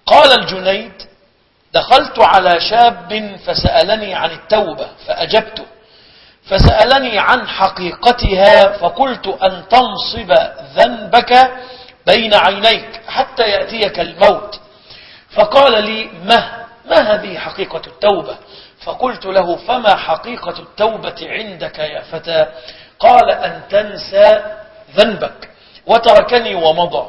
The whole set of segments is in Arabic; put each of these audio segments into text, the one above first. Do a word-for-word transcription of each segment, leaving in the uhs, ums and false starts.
قال الجنيد: دخلت على شاب فسألني عن التوبة فأجبته، فسألني عن حقيقتها فقلت أن تنصب ذنبك بين عينيك حتى يأتيك الموت. فقال لي: ما ما هذه حقيقة التوبة؟ فقلت له: فما حقيقة التوبة عندك يا فتى؟ قال: أن تنسى ذنبك. وتركني ومضى.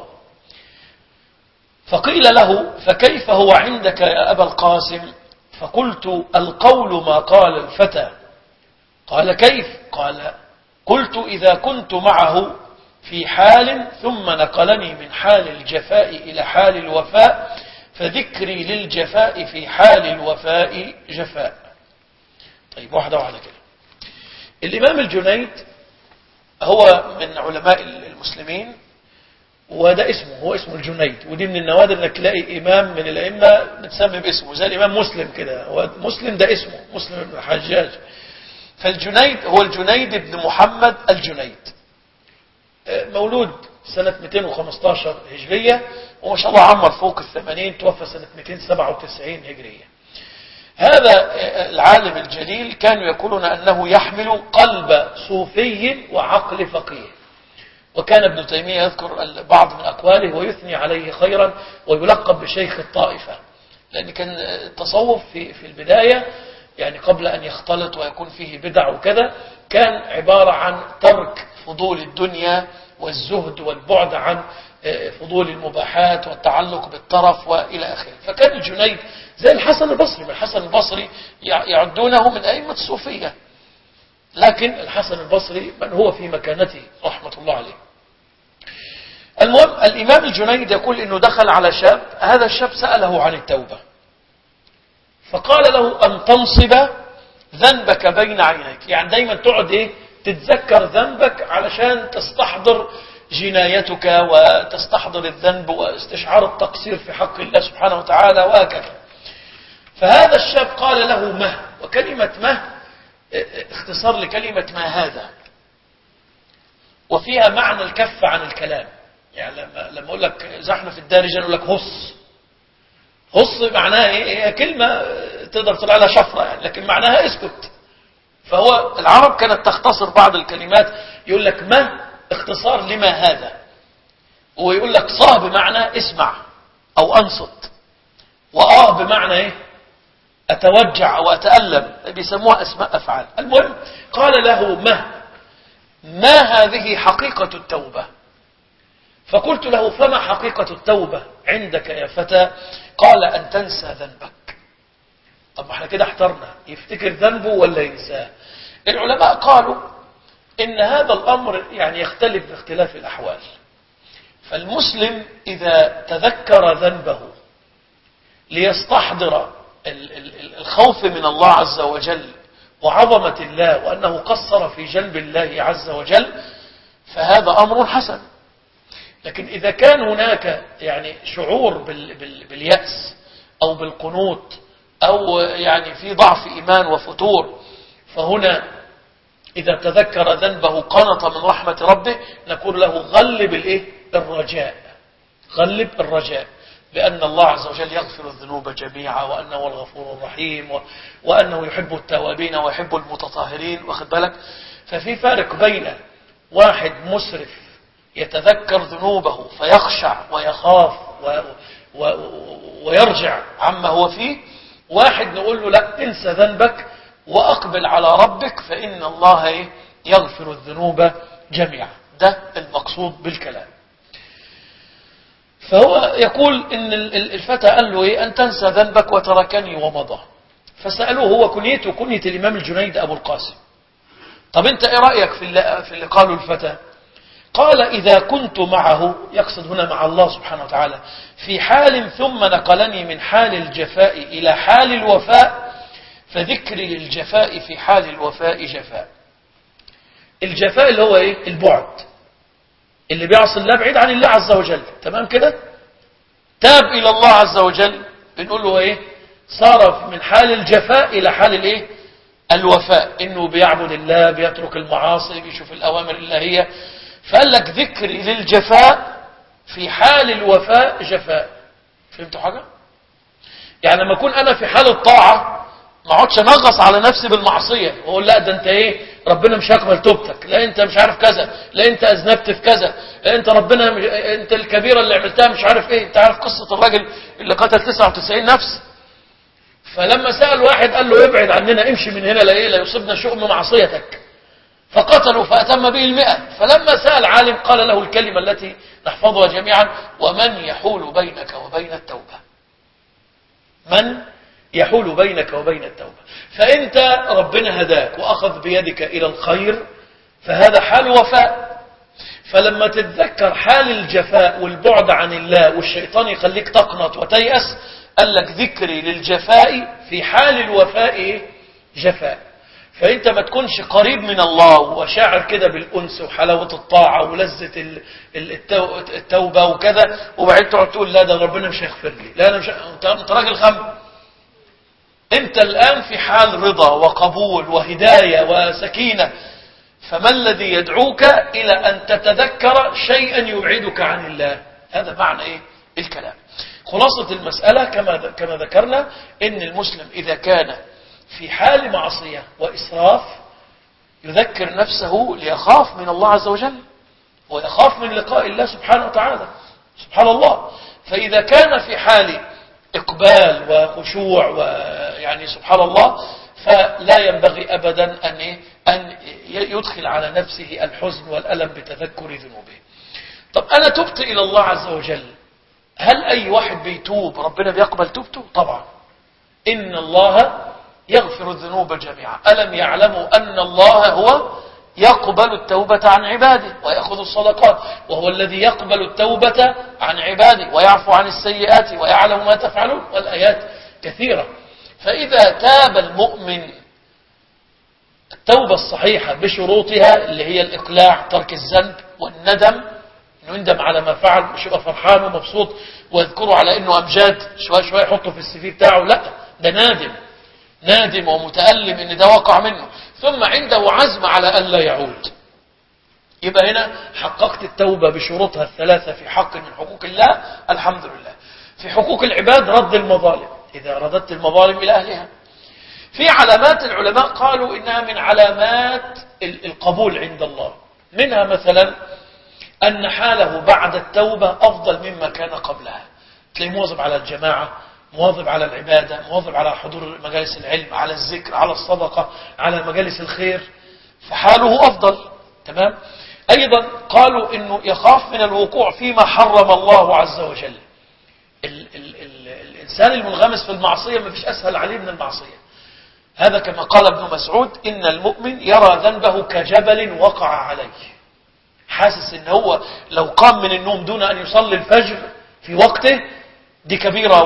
فقيل له: فكيف هو عندك يا أبا القاسم؟ فقلت: القول ما قال الفتى. قال: كيف؟ قال: قلت: إذا كنت معه في حال ثم نقلني من حال الجفاء إلى حال الوفاء، فذكري للجفاء في حال الوفاء جفاء. طيب، واحدة واحدة كده. الإمام الجنيد هو من علماء المسلمين، وده اسمه، هو اسمه الجنيد، ودي من النوادر انك تلاقي إمام من الأئمة بتسمي باسمه، زي الإمام مسلم كده، هو مسلم ده اسمه مسلم بن الحجاج. فالجنيد هو الجنيد بن محمد الجنيد، مولود سنة مئتين وخمسة عشر هجرية، وما شاء الله عمر فوق الثمانين، توفى سنة مئتين وسبعة وتسعين هجرية. هذا العالم الجليل كانوا يقولون أنه يحمل قلب صوفي وعقل فقيه، وكان ابن تيمية يذكر بعض من أقواله ويثني عليه خيرا ويلقب بشيخ الطائفة، لأن كان التصوف في في البداية يعني قبل أن يختلط ويكون فيه بدع وكذا كان عبارة عن ترك فضول الدنيا والزهد والبعد عن فضول المباحات والتعلق بالطرف وإلى آخره. فكان الجنيد زي الحسن البصري، من الحسن البصري يعدونه من أئمة الصوفية، لكن الحسن البصري من هو في مكانته رحمة الله عليه. المهم، الإمام الجنيد يقول إنه دخل على شاب، هذا الشاب سأله عن التوبة، فقال له: أن تنصب ذنبك بين عينيك، يعني دايما تقعد إيه تتذكر ذنبك علشان تستحضر جنايتك وتستحضر الذنب واستشعار التقصير في حق الله سبحانه وتعالى وهكذا. فهذا الشاب قال له: ما، وكلمة ما اختصار لكلمة ما هذا، وفيها معنى الكف عن الكلام. يعني لما لما اقول لك زحمه في الدارجه اقول لك هص، هص معناها ايه؟ هي كلمه تقدر تطلع لها شفره يعني، لكن معناها اسكت. فهو العرب كانت تختصر بعض الكلمات، يقول لك ما اختصار لما هذا، ويقول لك صا بمعنى اسمع او انصت، وآه بمعنى ايه اتوجع او اتألم، بيسموها اسماء افعال. المهم قال له: ما ما هذه حقيقة التوبة؟ فقلت له: فما حقيقة التوبة عندك يا فتى؟ قال: أن تنسى ذنبك. طب ما احنا كده احترنا، يفتكر ذنبه ولا ينساه؟ العلماء قالوا إن هذا الأمر يعني يختلف باختلاف الأحوال. فالمسلم إذا تذكر ذنبه ليستحضر الخوف من الله عز وجل وعظمة الله وأنه قصر في جلب الله عز وجل، فهذا أمر حسن. لكن إذا كان هناك يعني شعور باليأس أو بالقنوط أو يعني في ضعف إيمان وفتور، فهنا إذا تذكر ذنبه قنط من رحمة ربه، نقول له: غلب الإيه؟ الرجاء، غلب الرجاء بأن الله عز وجل يغفر الذنوب جميعا، وأنه الغفور الرحيم، وأنه يحب التوابين ويحب المتطهرين، واخد بالك؟ ففي فارق بين واحد مسرف يتذكر ذنوبه فيخشع ويخاف و و ويرجع عما هو فيه، واحد نقول له: لا، انسى ذنبك وأقبل على ربك فإن الله يغفر الذنوب جميعا. ده المقصود بالكلام. فهو يقول إن الفتى قال له إيه؟ أن تنسى ذنبك وتركني ومضى. فسألوه، هو كنيته كنية الإمام الجنيد أبو القاسم. طب أنت إيه رأيك في اللي, في اللي قاله الفتى؟ قال: إذا كنت معه، يقصد هنا مع الله سبحانه وتعالى، في حال ثم نقلني من حال الجفاء إلى حال الوفاء، فذكري للجفاء في حال الوفاء جفاء. الجفاء اللي هو إيه؟ البعد، اللي بيعصي الله بعيد عن الله عز وجل، تمام كده؟ تاب إلى الله عز وجل، بنقول له إيه؟ صار من حال الجفاء إلى حال الإيه؟ الوفاء، إنه بيعبد الله، بيترك المعاصي، بيشوف الأوامر الإلهية. فقال لك: ذكري للجفاء في حال الوفاء جفاء. فهمتوا حاجة؟ يعني لما اكون انا في حال الطاعة ما اقعدش انغص على نفسي بالمعصية واقول لا ده انت ايه ربنا مش هيقبل توبتك، لا انت مش عارف كذا، لا انت اذنبت في كذا، لا انت ربنا مش... انت الكبيرة اللي عملتها مش عارف ايه. انت عارف قصة الراجل اللي قتل تسعة وتسعين نفس، فلما سأل واحد قال له ابعد عننا امشي من هنا لا ايه لا يصيبنا شؤم معصيتك، فقتلوا فأتم به المئة. فلما سأل عالم قال له الكلمة التي نحفظها جميعا: ومن يحول بينك وبين التوبة؟ من يحول بينك وبين التوبة؟ فأنت ربنا هداك وأخذ بيدك إلى الخير، فهذا حال وفاء. فلما تتذكر حال الجفاء والبعد عن الله والشيطان يخليك تقنط وتيأس، قال لك ذكري للجفاء في حال الوفاء جفاء. فأنت ما تكونش قريب من الله وشاعر كده بالأنس وحلاوة الطاعة ولذة التوبة وكذا، وبعدين تقعد تقول لا ده ربنا مش هيغفر لي، لا أنا مش أنت راجل غم. أنت الآن في حال رضا وقبول وهداية وسكينة، فما الذي يدعوك إلى أن تتذكر شيئا يبعدك عن الله؟ هذا معنى إيه الكلام. خلاصة المسألة كما كما ذكرنا إن المسلم إذا كان في حال معصية وإسراف يذكر نفسه ليخاف من الله عز وجل ويخاف من لقاء الله سبحانه وتعالى. سبحان الله. فإذا كان في حال إقبال وخشوع ويعني سبحان الله، فلا ينبغي أبدا أن أن يدخل على نفسه الحزن والألم بتذكر ذنوبه. طب أنا تبت إلى الله عز وجل، هل أي واحد بيتوب ربنا بيقبل توبته؟ طبعا. إن الله يغفر الذنوب جميعا. ألم يعلموا أن الله هو يقبل التوبة عن عباده ويأخذ الصدقات، وهو الذي يقبل التوبة عن عباده ويعفو عن السيئات ويعلم ما تفعلون، والآيات كثيرة. فإذا تاب المؤمن التوبة الصحيحة بشروطها اللي هي الإقلاع، ترك الذنب والندم، إنه يندم على ما فعل، مش يبقى فرحان ومبسوط ويذكره على إنه أمجاد شوية شوية يحطه في السي في بتاعه، لا ده نادم نادم ومتألم إن ده وقع منه، ثم عنده عزم على ألا يعود. يبقى هنا حققت التوبة بشروطها الثلاثة في حق من حقوق الله، الحمد لله. في حقوق العباد رد المظالم، إذا رددت المظالم إلى أهلها. في علامات العلماء قالوا إنها من علامات القبول عند الله، منها مثلا أن حاله بعد التوبة أفضل مما كان قبلها. تلاقيه مواظب على الجماعة، مواظب على العبادة، مواظب على حضور مجالس العلم، على الذكر، على الصدقة، على مجالس الخير، فحاله أفضل. تمام. أيضا قالوا إنه يخاف من الوقوع فيما حرم الله عز وجل. ال ال ال الإنسان المنغمس في المعصية ما فيش أسهل عليه من المعصية. هذا كما قال ابن مسعود: إن المؤمن يرى ذنبه كجبل وقع عليه. حاسس إن هو لو قام من النوم دون أن يصلي الفجر في وقته دي كبيرة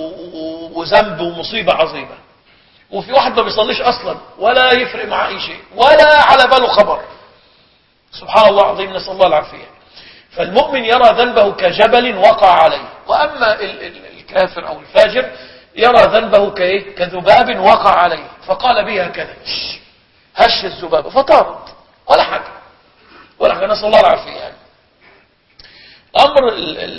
وذنب ومصيبة عظيمة. وفي واحد ما بيصليش أصلا ولا يفرق معه أي شيء ولا على باله خبر. سبحان الله العظيم، نسأل الله العافية. فالمؤمن يرى ذنبه كجبل وقع عليه، وأما الكافر أو الفاجر يرى ذنبه كإيه؟ كذباب وقع عليه، فقال بها كذا هش الذباب فطارت ولا حاجة ولا حاجة، نسأل الله العافية. يعني الأمر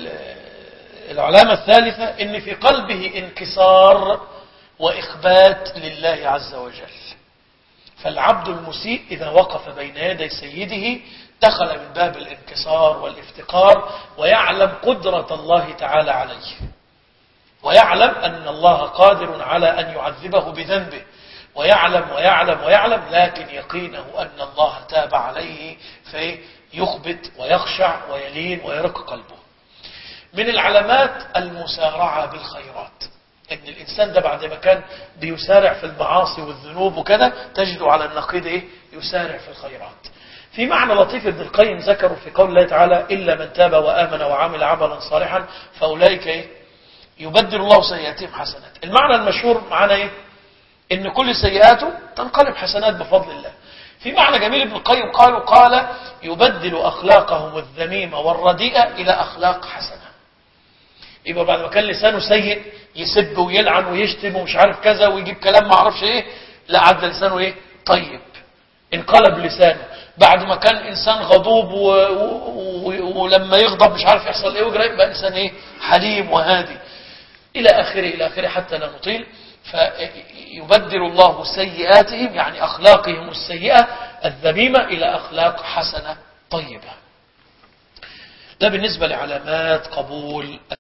العلامة الثالثة إن في قلبه انكسار وإخبات لله عز وجل. فالعبد المسيء إذا وقف بين يدي سيده دخل من باب الانكسار والافتقار، ويعلم قدرة الله تعالى عليه، ويعلم أن الله قادر على أن يعذبه بذنبه، ويعلم ويعلم ويعلم، لكن يقينه أن الله تاب عليه فيخبت ويخشع ويلين ويرق قلبه. من العلامات المسارعة بالخيرات، ان الانسان ده بعد ما كان بيسارع في المعاصي والذنوب وكذا تجده على النقيض ايه؟ يسارع في الخيرات. في معنى لطيف ابن القيم ذكره في قول الله تعالى: الا من تاب وامن وعمل عملا صالحا فاولئك ايه؟ يبدل الله سيئاتهم حسنات. المعنى المشهور معنا ايه؟ ان كل سيئاته تنقلب حسنات بفضل الله. في معنى جميل ابن القيم قالوا قال يبدل اخلاقهم الذميمه والرديئه الى اخلاق حسنه. يبقى بعد ما كان لسانه سيء يسب ويلعن ويشتم ومش عارف كذا ويجيب كلام ما اعرفش ايه، لا عدل لسانه ايه؟ طيب. انقلب لسانه. بعد ما كان انسان غضوب و... و... ولما يغضب مش عارف يحصل ايه ويجري، يبقى انسان ايه؟ حليم وهادي. إلى آخره إلى آخره حتى لا نطيل. فيبدل الله سيئاتهم يعني أخلاقهم السيئة الذميمة إلى أخلاق حسنة طيبة. ده بالنسبة لعلامات قبول